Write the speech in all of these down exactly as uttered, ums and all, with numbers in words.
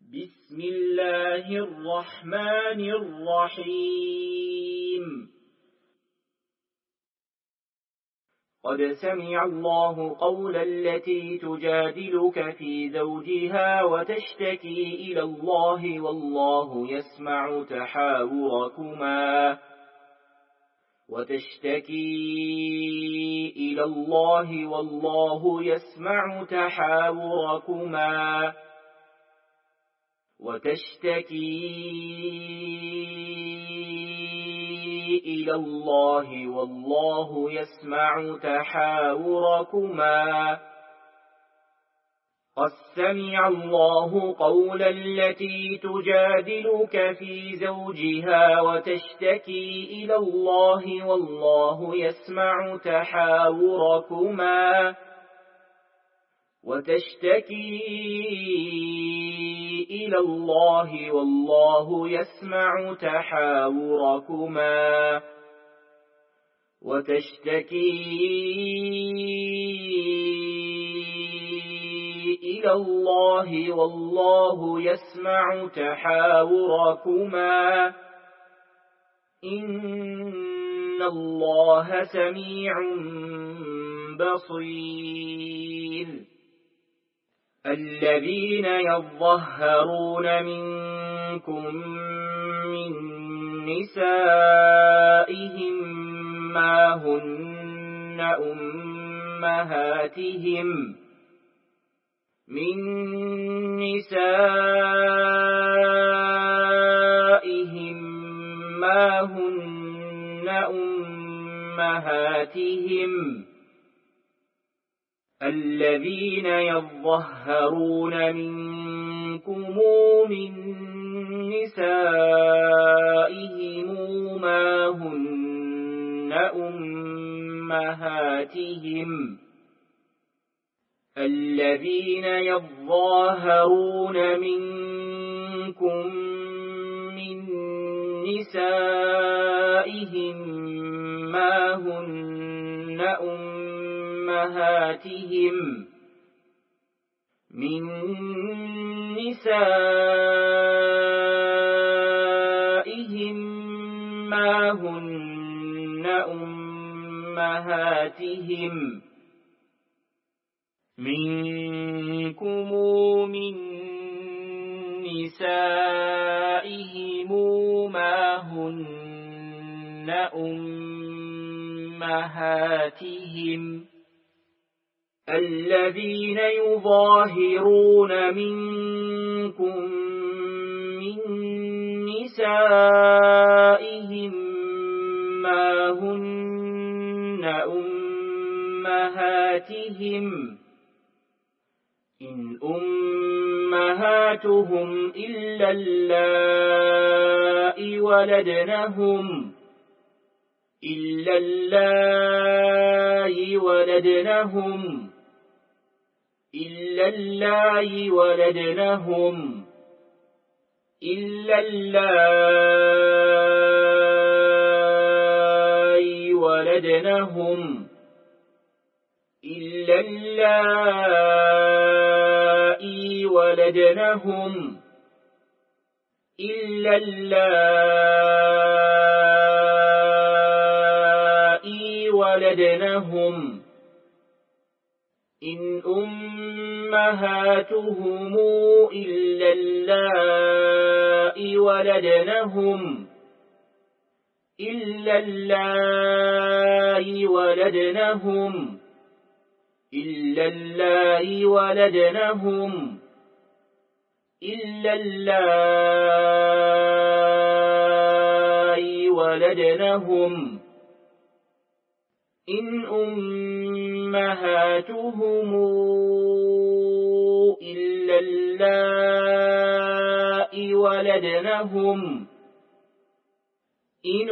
بسم الله الرحمن الرحيم. قد سمع الله قول التي تجادلك في زوجها وتشتكي إلى الله والله يسمع تحاوركما وتشتكي إلى الله والله يسمع تحاوركما وتشتكي إلى الله والله يسمع تحاوركما قد سمع الله قول التي تجادلك في زوجها وتشتكي إلى الله والله يسمع تحاوركما وتشتكي إلى الله والله يسمع تحاوركما وتشتكي إلى الله والله يسمع تحاوركما إن الله سميع بصير. الذين يظهرون منكم من نسائهم ما هن أمهاتهم من نسائهم ما هن أمهاتهم الذين يظهرون منكم من نسائهم ما هن أمهاتهم الذين يظاهرون منكم من نسائهم ما هن أمهاتهم من نسائهم ما هن أمهاتهم منكم من نسائهم ما هن أمهاتهم الذين يظاهرون منكم من نسائهم ما هن أمهاتهم إن أمهاتهم إلا اللائي ولدنهم إلا اللائي ولدنهم إلا اللائي ولدنهم إلا اللائي ولدنهم إلا اللائي ولدنهم إلا اللائي ولدنهم إن أمهاتهم إلا اللائي ولدنهم إلا اللائي ولدنهم إلا اللائي ولدنهم إلا اللائي ولدنهم إن أمهاتهم إلا اللائي ولدنهم إن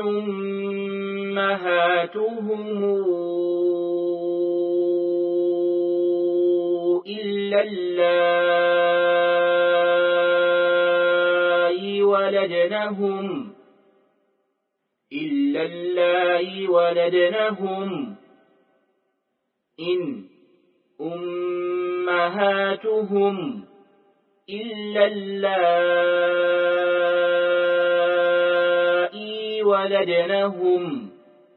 أمهاتهم إلا اللائي ولدنهم إلا اللائي ولدنهم إن أمهاتهم إلا اللائي ولدنهم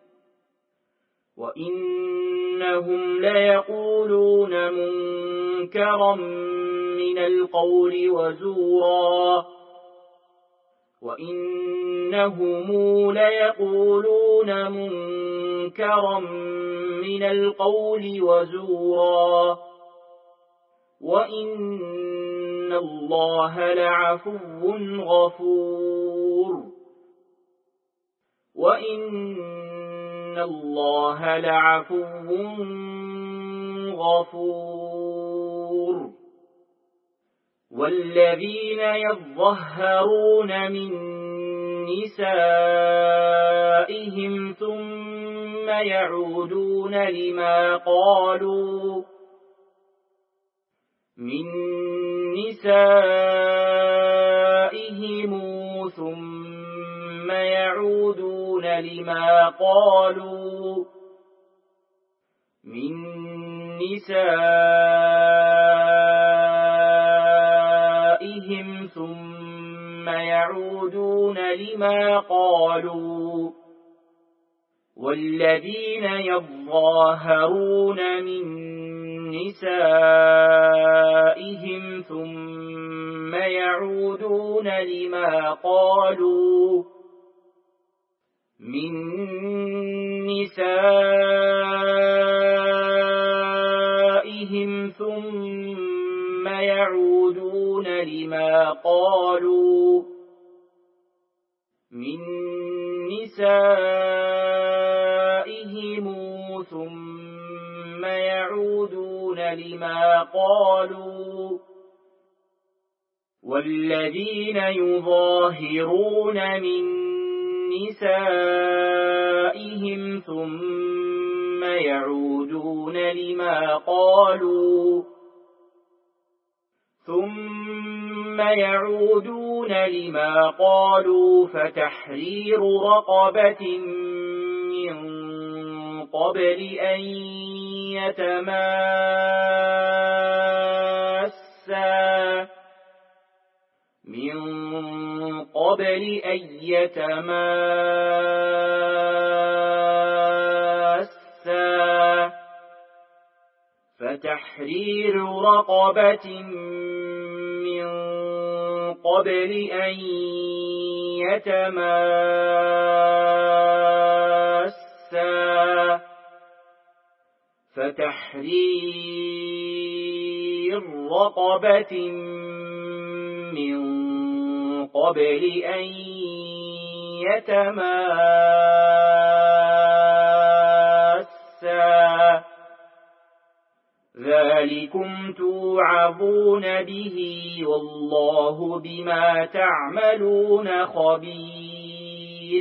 وإنهم ليقولون منكرا من القول وزورا وإنهم ليقولون منكرا من القول وزورا وإن الله لعفو غفور وإن الله لعفو غفور والذين يظهرون من نسائهم ثم يعودون لما قالوا من نسائهم ثم يعودون لما قالوا من نسائهم ثم يعودون لما قالوا والذين يظاهرون من نسائهم ثم يعودون لما قالوا من نسائهم ثم يعودون لما قالوا من نسائهم ثم يعودون لما قالوا والذين يظاهرون من نسائهم ثم يعودون لما قالوا ثم يعودون لما قالوا فتحرير رقبة من قبل أن يتماسا من قبل أن يتماسا فتحرير رقبة من قبل أن يتماسا فتحرير رقبة من قبل أن يتماسا ذلكم توعظون به والله بما تعملون خبير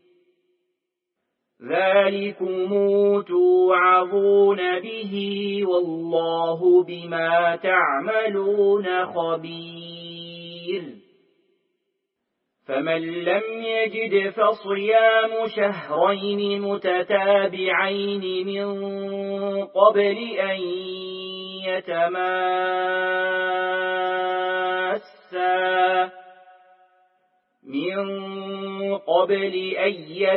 ذلكم توعظون به والله بما تعملون خبير فمن لم يجد فصيام شهرين متتابعين من قبل أن يتماسا من قبل أن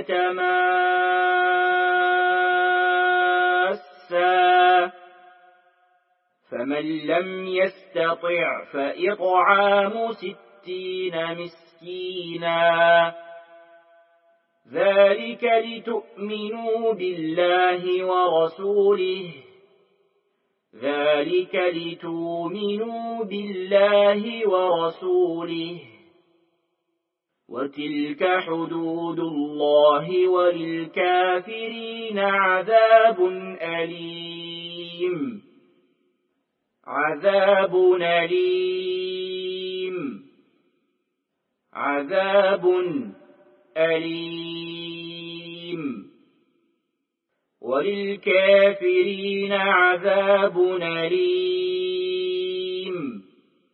يتماسا فمن لم يستطع فإطعام ستين مسكينا ذلك لتؤمنوا بالله ورسوله ذلك لتؤمنوا بالله ورسوله وتلك حدود الله وللكافرين عذاب أليم عذاب أليم عذاب أليم وللكافرين عذاب أليم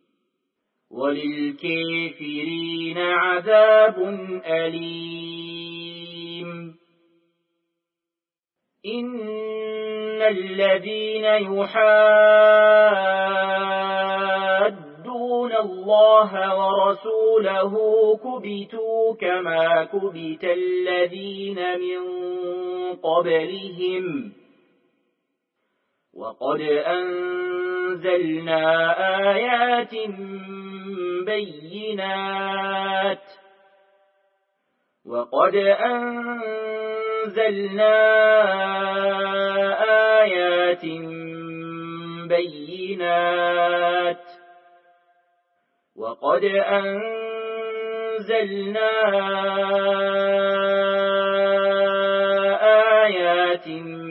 وللكافرين عذاب أليم إن الذين يحادون الله ورسوله كبتوا كما كبت الذين من قبلهم وقد أنزلنا آيات بينات وقد أنزلنا آيات بينات وقد أنزلنا آيات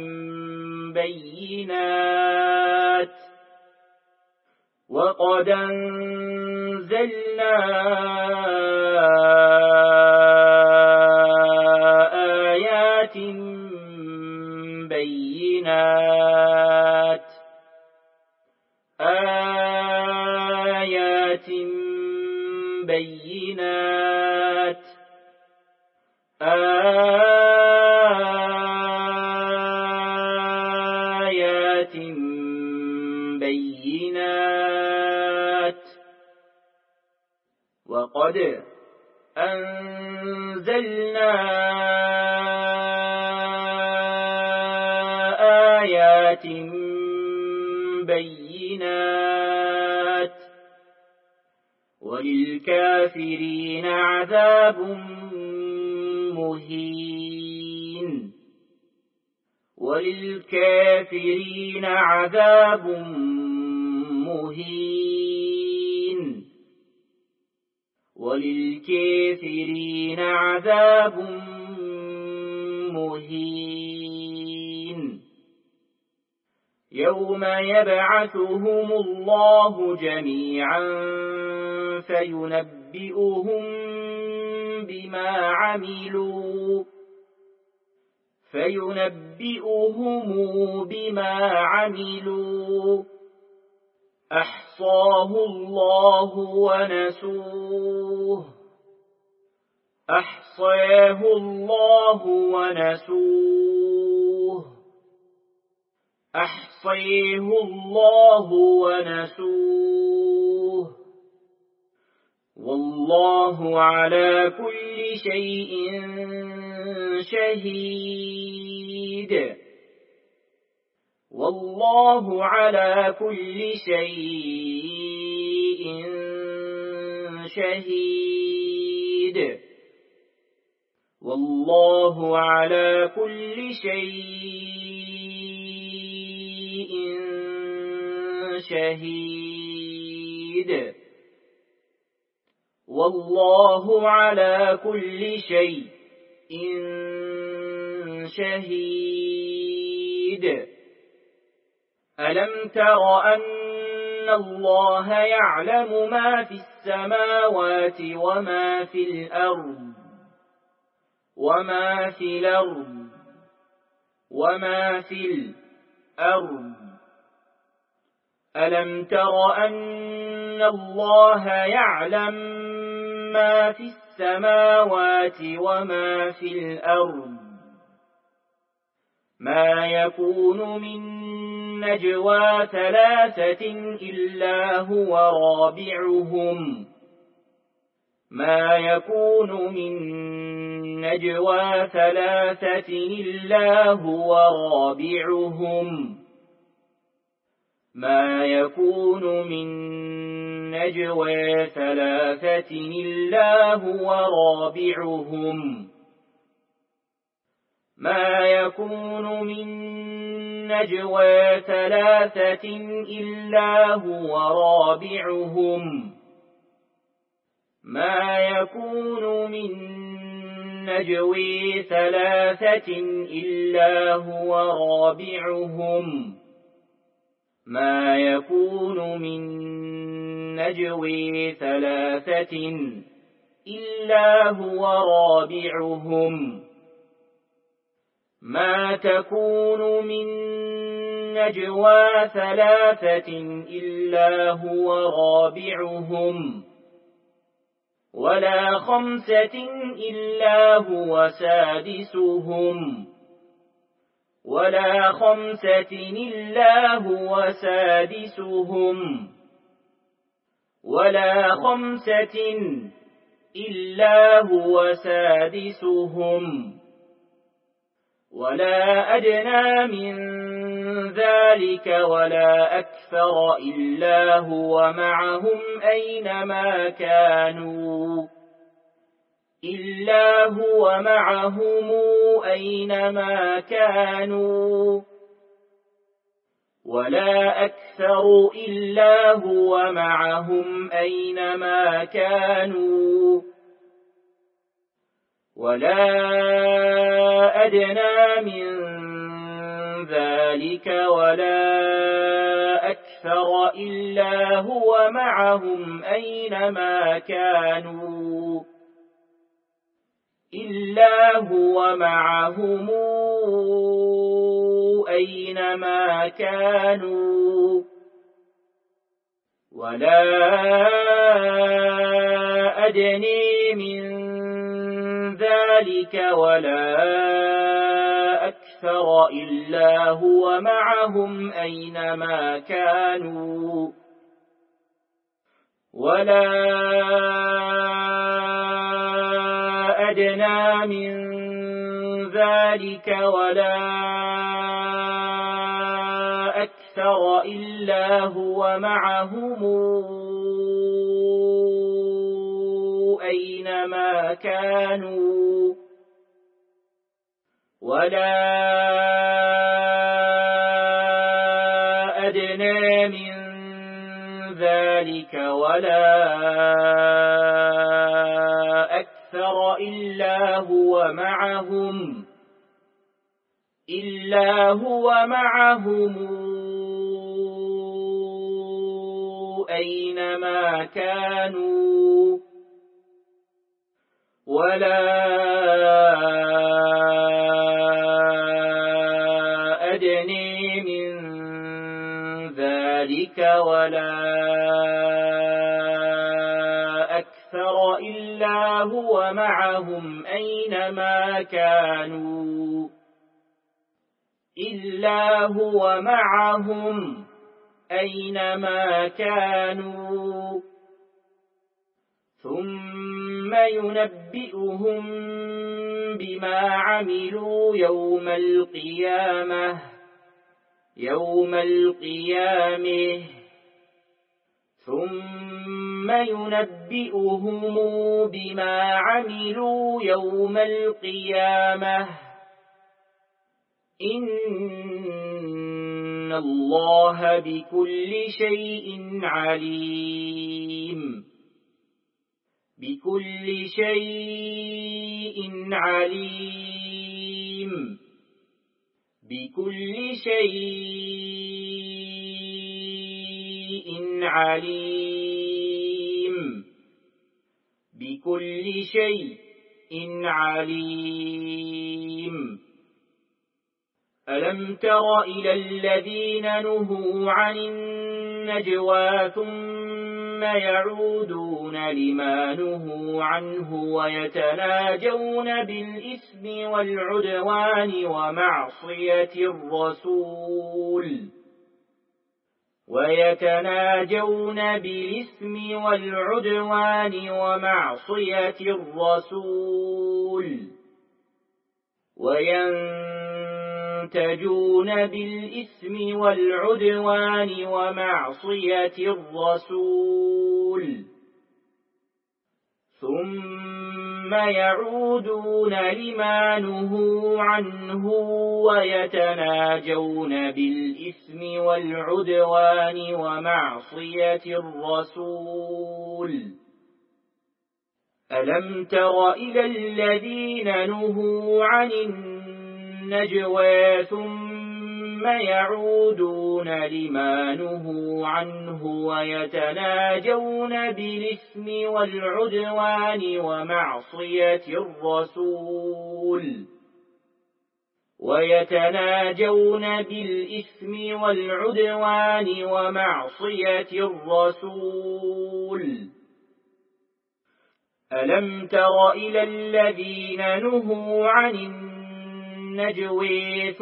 بينات وقد أنزلنا آيات بينات آيات بينات آيات بينات وقد أنزلنا آيات بينات وللكافرين عذاب مهين وللكافرين عذاب مهين وللكافرين عذاب مهين يوم يبعثهم الله جميعا فينبئهم بما عملوا فينبئهم بما عملوا أحصاه الله ونسوه أحصاه الله ونسوه أحصيه الله ونسوه والله على كل شيء شهيد والله على كل شيء شهيد والله على كل شيء شهيد والله على كل شيء شهيد ألم تر أن الله يعلم ما في السماوات وما في الأرض وما في الأرض وما في الأرض ألم تر أن الله يعلم ما في السماوات وما في الأرض ما يكون من نجوى ثلاثة إلا هو رابعهم ما يكون من نجوى ثلاثة إلا هو رابعهم ما يكون من نجوى ثلاثة إلا هو رابعهم ما يكون من نجوى ثلاثة إلا هو رابعهم ما يكون من نجوى ثلاثة إلا هو رابعهم ما يكون من نجوى ثلاثة إلا هو رابعهم ما تكون من نجوى ثلاثة إلا هو رابعهم ولا خمسة إلا هو سادسهم ولا خمسة إلا هو سادسهم ولا خمسة إلا هو سادسهم ولا أدنى من ذلك ولا أكثر إلا هو معهم أينما كانوا إلا هو معهم أينما كانوا ولا أكثر إلا هو معهم أينما كانوا ولا أدنى من ذلك ولا أكثر إلا هو معهم أينما كانوا إلا هو معهم أينما كانوا ولا أدنى من ذلك ولا أكثر إلا هو معهم أينما كانوا ولا أدنى من ذلك ولا أكثر إلا هو معهم أينما كانوا ولا أدنى من ذلك ولا أكثر إلا هو معهم إلا هو معهم أينما كانوا ولا أدنى من ذلك ولا أكثر إلا هو معهم أينما كانوا إلا هو معهم أينما كانوا ثم ينبئهم بما عملوا يوم القيامة يوم القيامة ثم ينبئهم بما عملوا يوم القيامة إن الله بكل شيء عليم بكل شيء عليم بكل شيء عليم بكل شيء عليم ألم تر إلى الذين نهوا عن النجوى ثم يعودون لما نهوا عنه ويتناجون بالإثم والعدوان ومعصية الرسول ويتناجون بالإثم والعدوان ومعصية الرسول وينتجون بالإثم والعدوان ومعصية الرسول ثم يعودون لما نهوا عنه ويتناجون بالإثم والعدوان ومعصية الرسول ألم تر إلى الذين نهوا عن النجوى ثم يعودون لما نهوا عنه ويتناجون بالإثم والعدوان ومعصية الرسول ويتناجون بالإثم والعدوان ومعصية الرسول ألم تر إلى الذين نهوا عن النجوى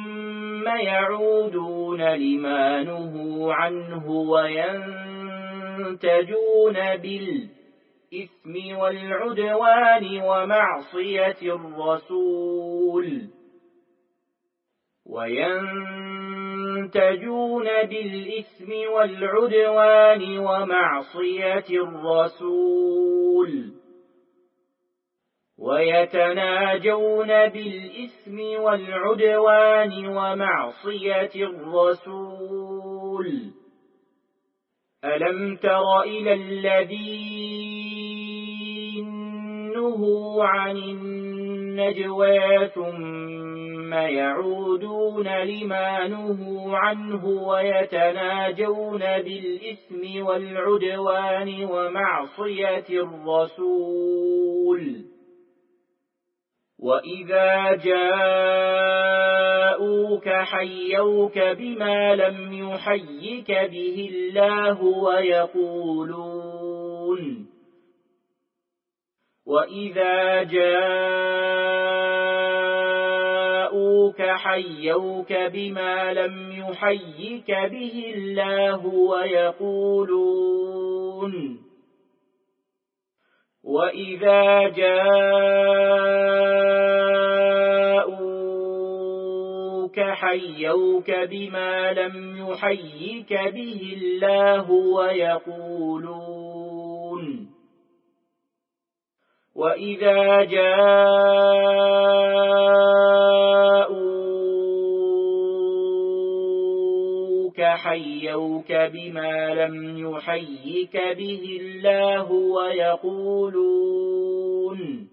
ثم يعودون لما نهوا عنه وينتجون وينتجون بالإثم والعدوان ومعصية الرسول وينتجون بالإثم والعدوان ومعصية الرسول ويتناجون بالإثم والعدوان ومعصية الرسول ألم تر إلى الذين نهوا عن النجوى ثم يعودون لما نهوا عنه ويتناجون بالإثم والعدوان ومعصية الرسول وإذا جاءوك حيوك بما لم يحيك به الله ويقولون وإذا جاءوك حيوك بما لم يحيك به الله ويقولون وإذا جاءوك حيوك بما لم يحيك به الله ويقولون وإذا جاءوك حيوك بما لم يحيك به الله ويقولون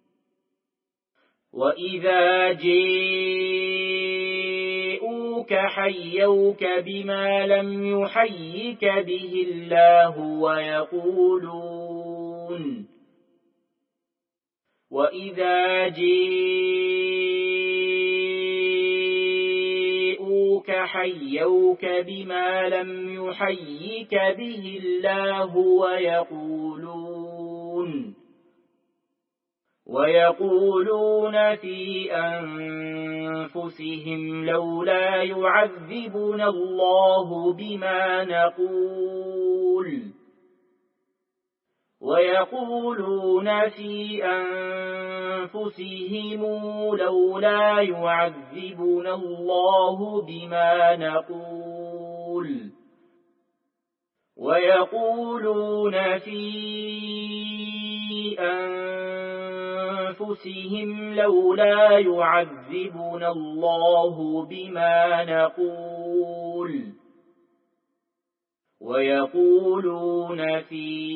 وإذا جاءوك حيوك بما لم يحيك به الله ويقولون وإذا جاءوك حيوك بما لم يحيك به الله ويقولون ويقولون في أنفسهم لولا يعذبنا الله بما نقول ويقولون في أنفسهم لولا يعذبنا الله بما نقول ويقولون في أنفسهم لولا يعذبنا الله بما نقول ويقولون في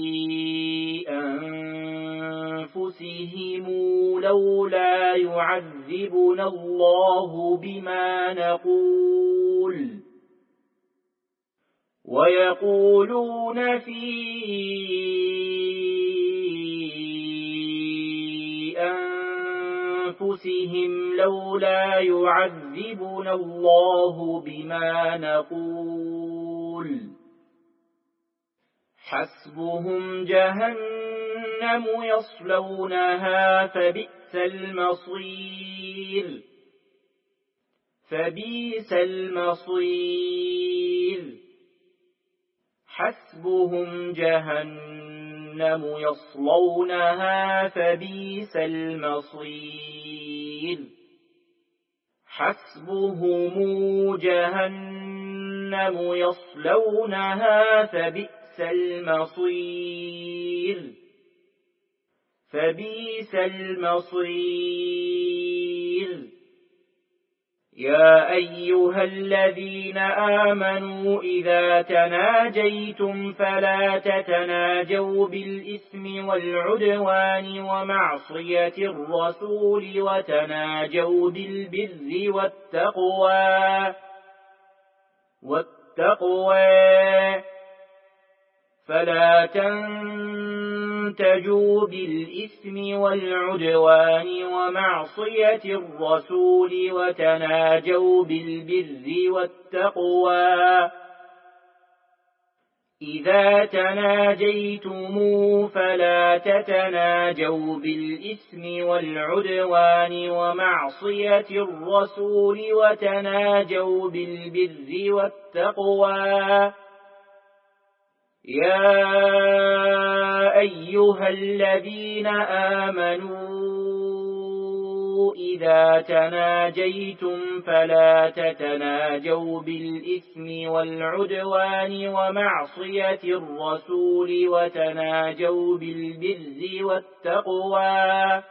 أنفسهم لولا يعذبنا الله بما نقول ويقولون في أنفسهم لولا يعذبنا الله بما نقول حسبهم جهنم يصلونها فبئس المصير فبئس المصير حسبهم جهنم يصلونها فبئس المصير حسبهم جهنم يصلونها فبئس المصير فبئس المصير يا أيها الذين آمنوا إذا تناجيتم فلا تتناجوا بالإثم والعدوان ومعصية الرسول وتناجوا بالبر والتقوى والتقوى فلا تنتجوا بالإثم والعدوان ومعصية الرسول وتناجوا بالبر والتقوى إذا تناجيتم فلا تتناجوا بالإثم والعدوان ومعصية الرسول وتناجوا بالبر والتقوى يا أيها الذين آمنوا إذا تناجيتم فلا تتناجوا بالإثم والعدوان ومعصية الرسول وتناجوا بالبر والتقوى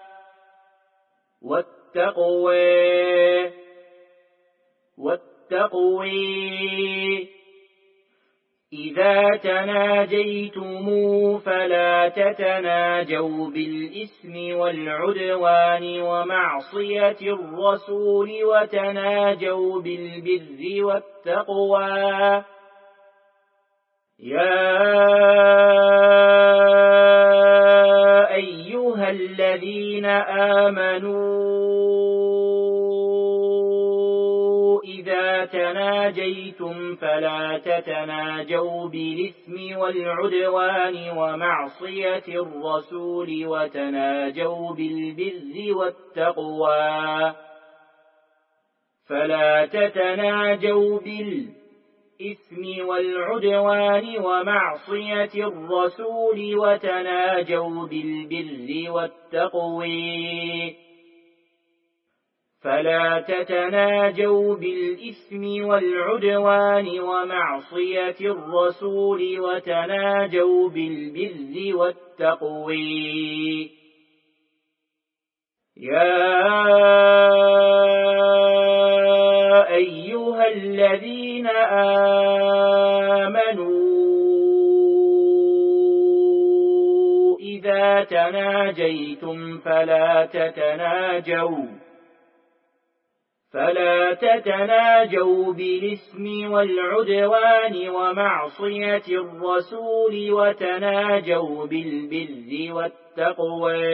والتقوى والتقوى إذا تناجيتم فلا تتناجوا بالإثم والعدوان ومعصية الرسول وتناجوا بالبر والتقوى يا أيها الذين آمنوا إذا تناجيتم فلا تتناجوا بالإثم والعدوان ومعصية الرسول وتناجوا بالبر والتقوى فلا تتناجوا بالإثم والعدوان ومعصية الرسول وتناجوا بالبر والتقوى فلا تتناجوا بالإثم والعدوان ومعصية الرسول وتناجوا بالبر والتقوى يا أيها الذين آمنوا إذا تناجيتم فلا تتناجوا فلا تتناجوا بالإثم والعدوان ومعصية الرسول وتناجوا بالبر والتقوى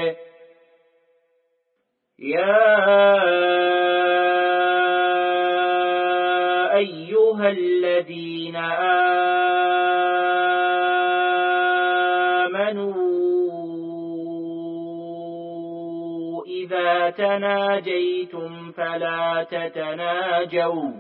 يا أيها الذين آمنوا إذا تناجيتم فلا تتناجوا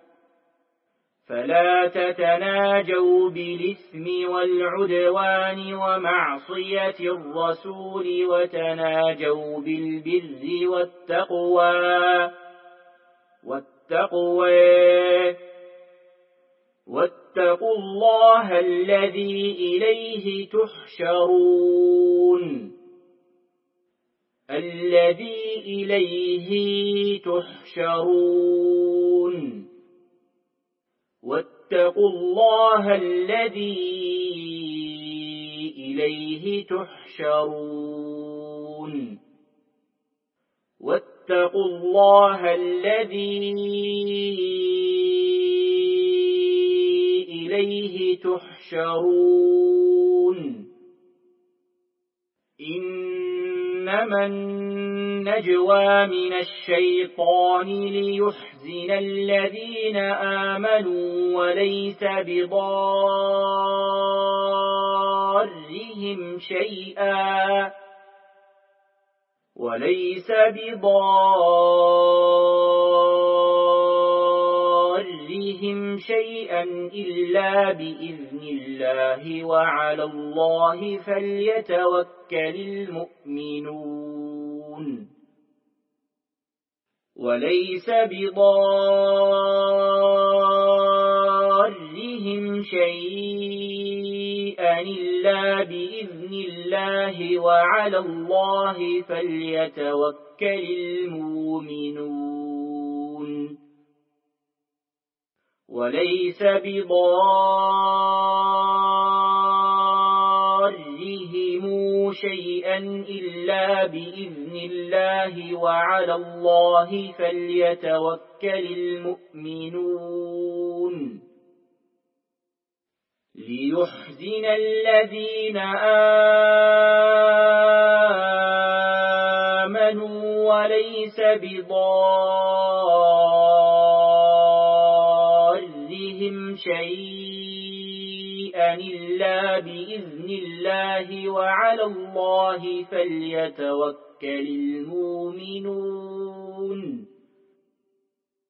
فلا تتناجوا بالإثم والعدوان ومعصية الرسول وتناجوا بالبر والتقوى والتقوى واتقوا الله الذي إليه تحشرون الذي إليه تحشرون واتقوا الله الذي إليه تحشرون واتقوا الله الذي إليه تحشرون إنما النجوى من الشيطان ليحزن الذين آمنوا وليس بضارهم شيئا وليس بضارهم شيئا إلا بإذن الله وعلى الله فليتوكل المؤمنون وليس بضارهم شيئا إلا بإذن الله وعلى الله فليتوكل المؤمنون وليس بضارهم شيئا إلا بإذن الله وعلى الله فليتوكل المؤمنون ليحزن الذين آمنوا وليس بضارهم شيئا إلا بإذن الله وعلى الله فليتوكل المؤمنون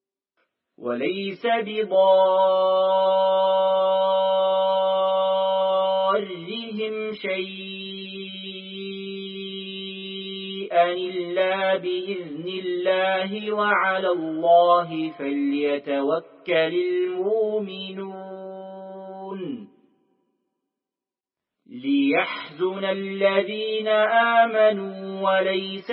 وليس بضارهم ضارهم شيئا إلا بإذن الله وعلى الله فليتوكل المؤمنون ليحزن الذين آمنوا وليس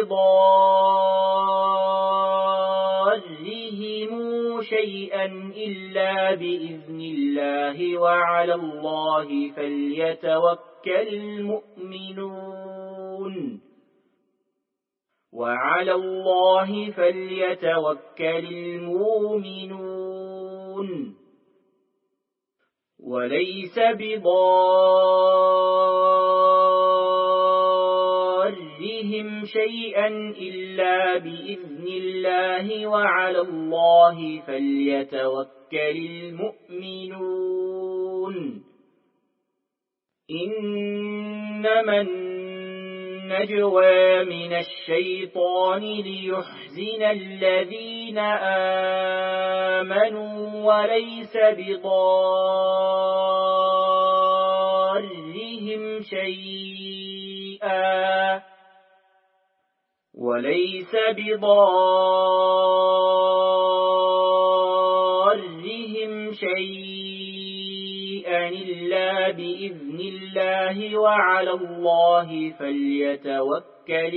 بضارهم شيئا إلا بإذن الله وعلى الله فليتوكل المؤمنون وعلى الله فليتوكل المؤمنون وليس بضارهم شيئا إلا بإذن الله وعلى الله فليتوكل المؤمنون إنما النجوى من الشيطان ليحزن الذين آمنوا وليس بضارهم شيئا وليس بضارهم شيئا إلا بإذن الله وعلى الله فليتوكل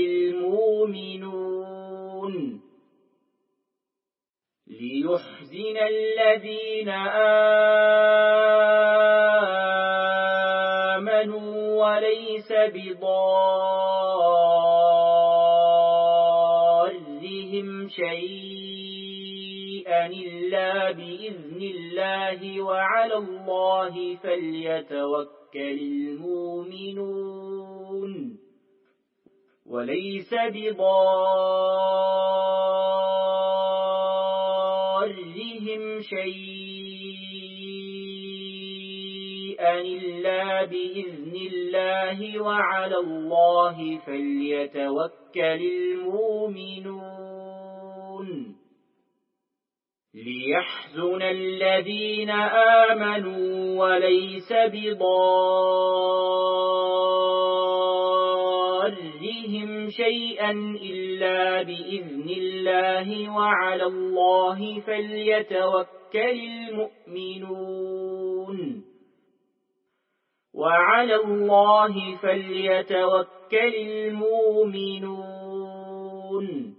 المؤمنون ليحزن الذين آمنوا وليس بضارهم شيئا إلا بإذن الله وعلى الله فليتوكل المؤمنون وليس بضارهم شيئا إلا بإذن الله وعلى الله فليتوكل المؤمنون ليحزن الذين آمنوا وليس بضارهم شيئا إلا بإذن الله وعلى الله فليتوكل المؤمنون وعلى الله فليتوكل المؤمنون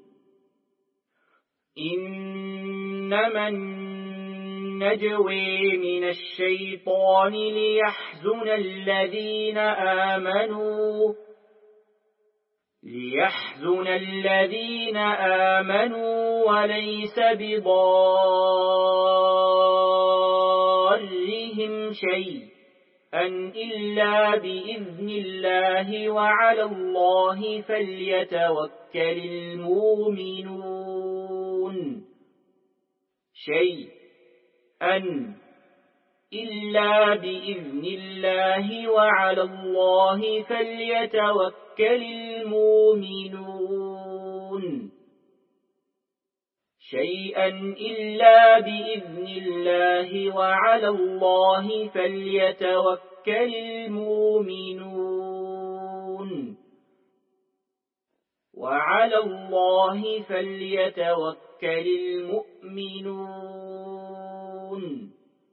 إنما النجوى من الشيطان ليحزن الذين آمنوا ليحزن الذين آمنوا وليس بضارهم شيئا إلا بإذن الله وعلى الله فليتوكل المؤمنون شيئا إلا بإذن الله وعلى الله فليتوكل المؤمنون شيئا إلا بإذن الله وعلى الله فليتوكل المؤمنون وعلى الله فليتوكل المؤمنون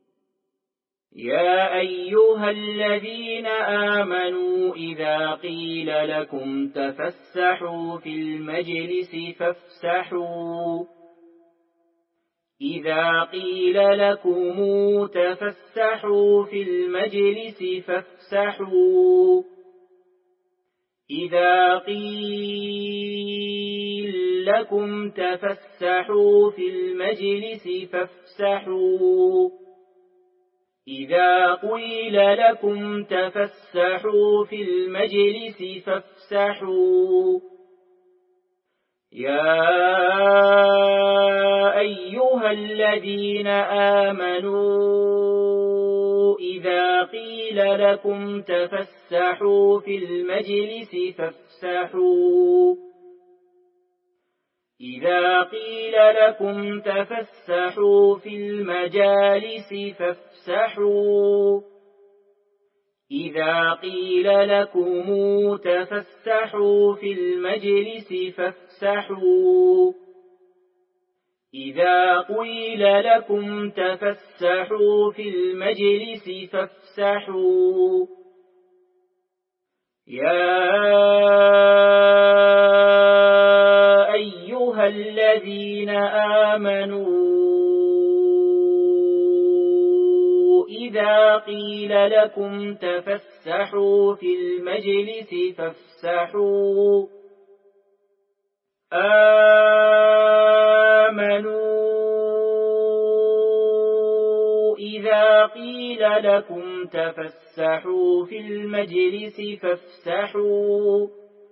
يا أيها الذين آمنوا إذا قيل لكم تفسحوا في المجلس فافسحوا إذا قيل لكم تفسحوا في المجلس فافسحوا إذا قيل لكم تفسحوا في المجلس فافسحوا إذا قيل لكم تفسحوا في المجلس فافسحوا يا أيها الذين آمنوا إذا قيل لكم تفسحوا في المجلس فافسحوا إذا قيل لكم تفسحوا في المجالس فافسحوا إذا قيل لكم تفسحوا في المجلس فافسحوا إذا قيل لكم تفسحوا في المجلس فافسحوا يا أيها الذين آمنوا إذا قيل لكم تفسحوا في المجلس فافسحوا آمنوا إذا قيل لكم تفسحوا في المجلس فافسحوا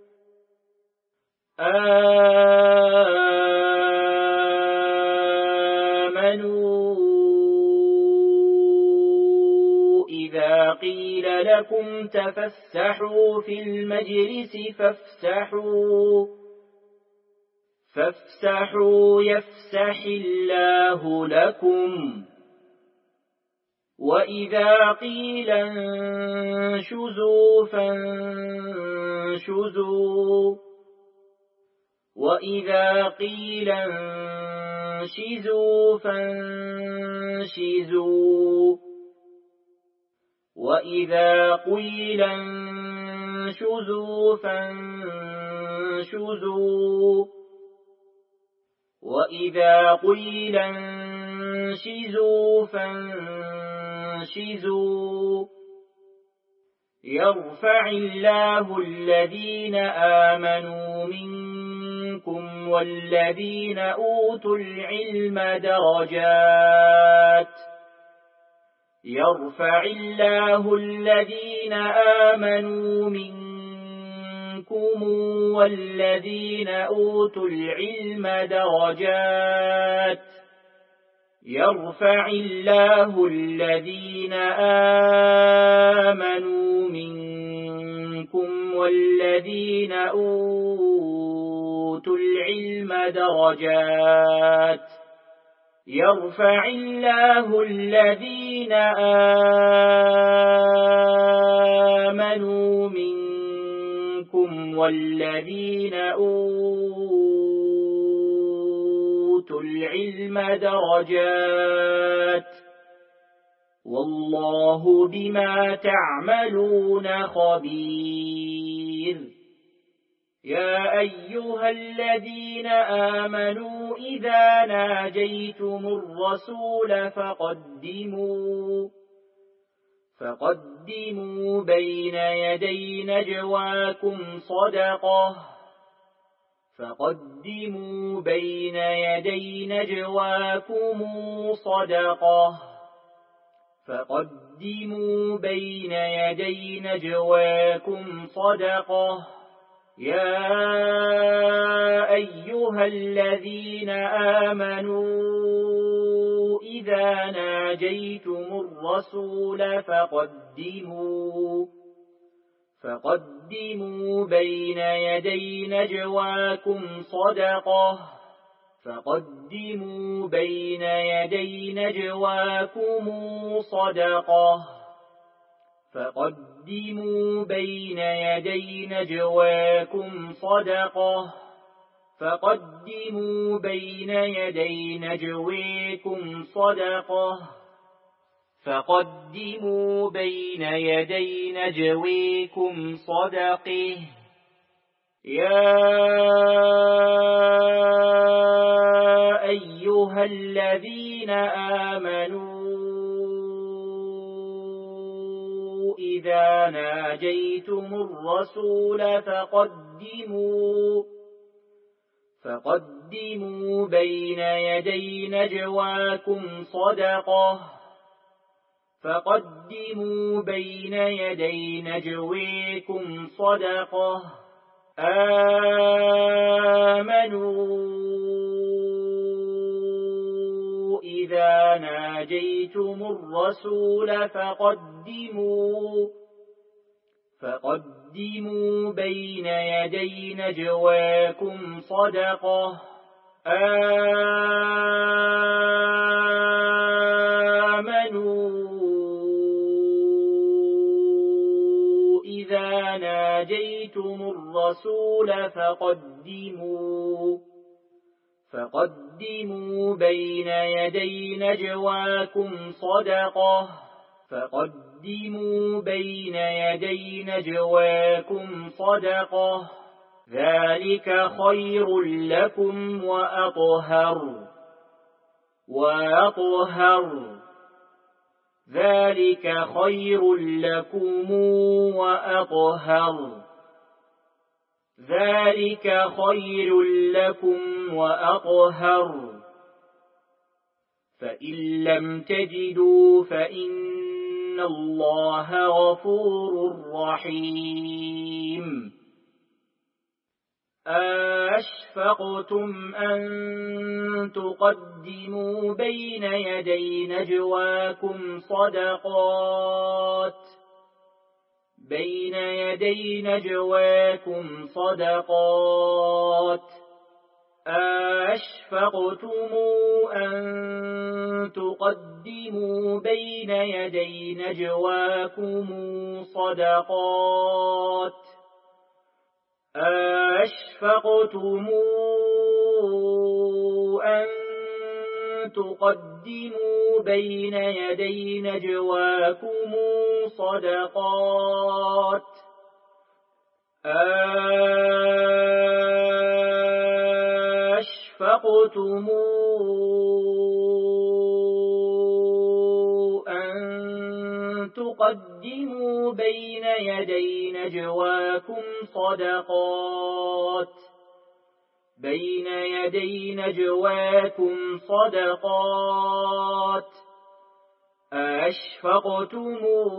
آمنوا إذا قيل لكم تفسحوا في المجلس فافسحوا فافسحوا يفسح الله لكم وإذا قيل انشزوا فانشزوا وإذا قيل انشزوا فانشزوا وإذا قيل انشزوا فانشزوا وإذا قيل انشزوا فانشزوا يرفع الله الذين آمنوا منكم والذين أوتوا العلم درجات يرفع الله الذين آمنوا منكم والذين أوتوا العلم درجات يرفع الله الذين آمنوا منكم والذين أوتوا العلم درجات يرفع الله الذين آمنوا منكم والذين أوتوا العلم درجات والله بما تعملون خبير يا أيها الذين آمنوا إذا ناجيتم الرسول فقدموا فقدموا بين يدي نجواكم صدقة فقدموا بين يدي نجواكم صدقة فقدموا بين يدي نجواكم صدقة يا أيها الذين آمنوا إذا ناجيتم الرسول فقدموا فقدموا بين يدي نجواكم صدقة فقدموا بين يدي نجواكم صدقة فقدموا بين يدي نجواكم صدقة فقدموا بين يدي نجواكم صدقة فقدموا بين يدي نجواكم صدقة يا أيها الذين آمنوا إذا ناجيتم الرسول فقدموا فقدموا بين يدي نجواكم صدقة فقدموا بين يدي نجواكم صدقة آمنوا إذا ناجيتم الرسول فقدموا فقدموا بين يدي نجواكم صدقة آمنوا إذا ناجيتم الرسول فقدموا فقدموا بين يدي نجواكم صدقة فقدموا بين يدي نجواكم صدقة ذلك خير لكم وأطهر وأطهر ذلك خير لكم وأطهر ذلك خير لكم وأطهر فإن لم تجدوا فإن الله غفور رحيم أَأَشْفَقْتُمْ أَن تُقَدِّمُوا بَيْنَ يَدَيْ نَجْوَاكُمْ صَدَقَاتٍ بَيْنَ يَدَيْ نَجْوَاكُمْ صَدَقَاتٍ أَأَشْفَقْتُمْ أَن تُقَدِّمُوا بَيْنَ يَدَيْ نَجْوَاكُمْ صَدَقَاتٍ أَأَشْفَقْتُمْ أَن تُقَدِّمُوا بَيْنَ يَدَيْ نَجْوَاكُمْ صَدَقَاتٍ أَأَشْفَقْتُمْ تقدموا بين يدي نجواكم صدقات بين يدي نجواكم صدقات أَأَشْفَقْتُمْ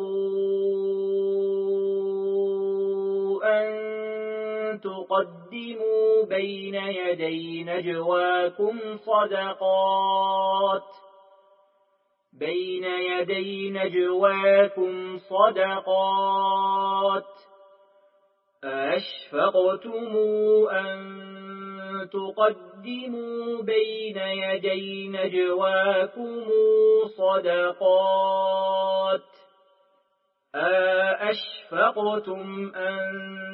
أن تقدموا بين يدي نجواكم صدقات بين يدي نجواكم صدقات أَأَشْفَقْتُمْ أن تقدموا بين يدي نجواكم صدقات أَأَشْفَقْتُمْ أن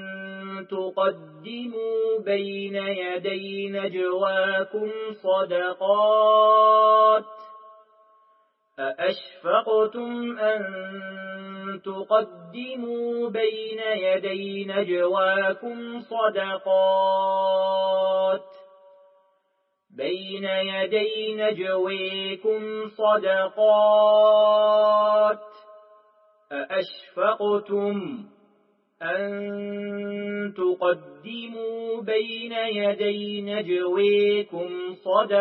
تقدموا بين يدي نجواكم صدقات أَأَشْفَقْتُمْ أن تقدموا بين يدي نجواكم صدقات بين يدي نجويكم صدقات أَأَشْفَقْتُمْ أن تقدموا بين يدي نجويكم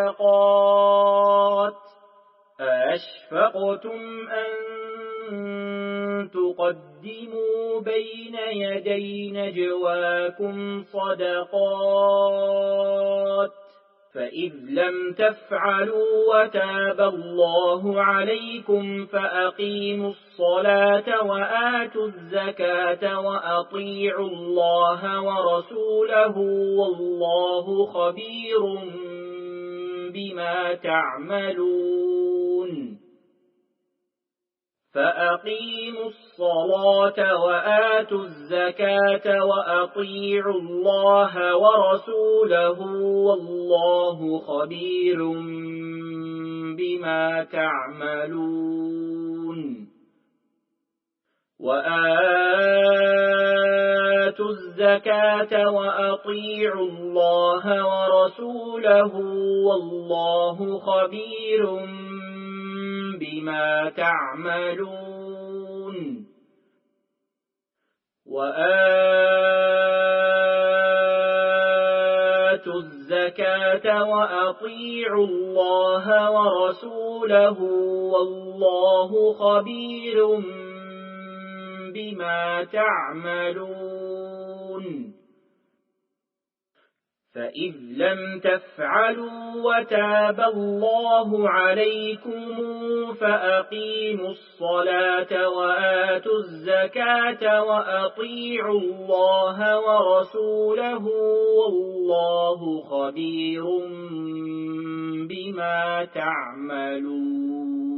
صدقات أَأَشْفَقْتُمْ أن تقدموا بين يدي نجواكم صدقات فإذ لم تفعلوا وتاب الله عليكم فأقيموا الصلاة وآتوا الزكاة وأطيعوا الله ورسوله والله خبير بما تعملون فأقيموا الصلاة وآتوا الزكاة وأطيعوا الله ورسوله والله خبير بما تعملون وآتوا الزكاة وأطيعوا الله ورسوله والله خبير بما تعملون وآتوا الزكاة وأطيعوا الله ورسوله والله خبير بما تعملون فإذ لم تفعلوا وتاب الله عليكم فأقيموا الصلاة وآتوا الزكاة وأطيعوا الله ورسوله والله خبير بما تعملون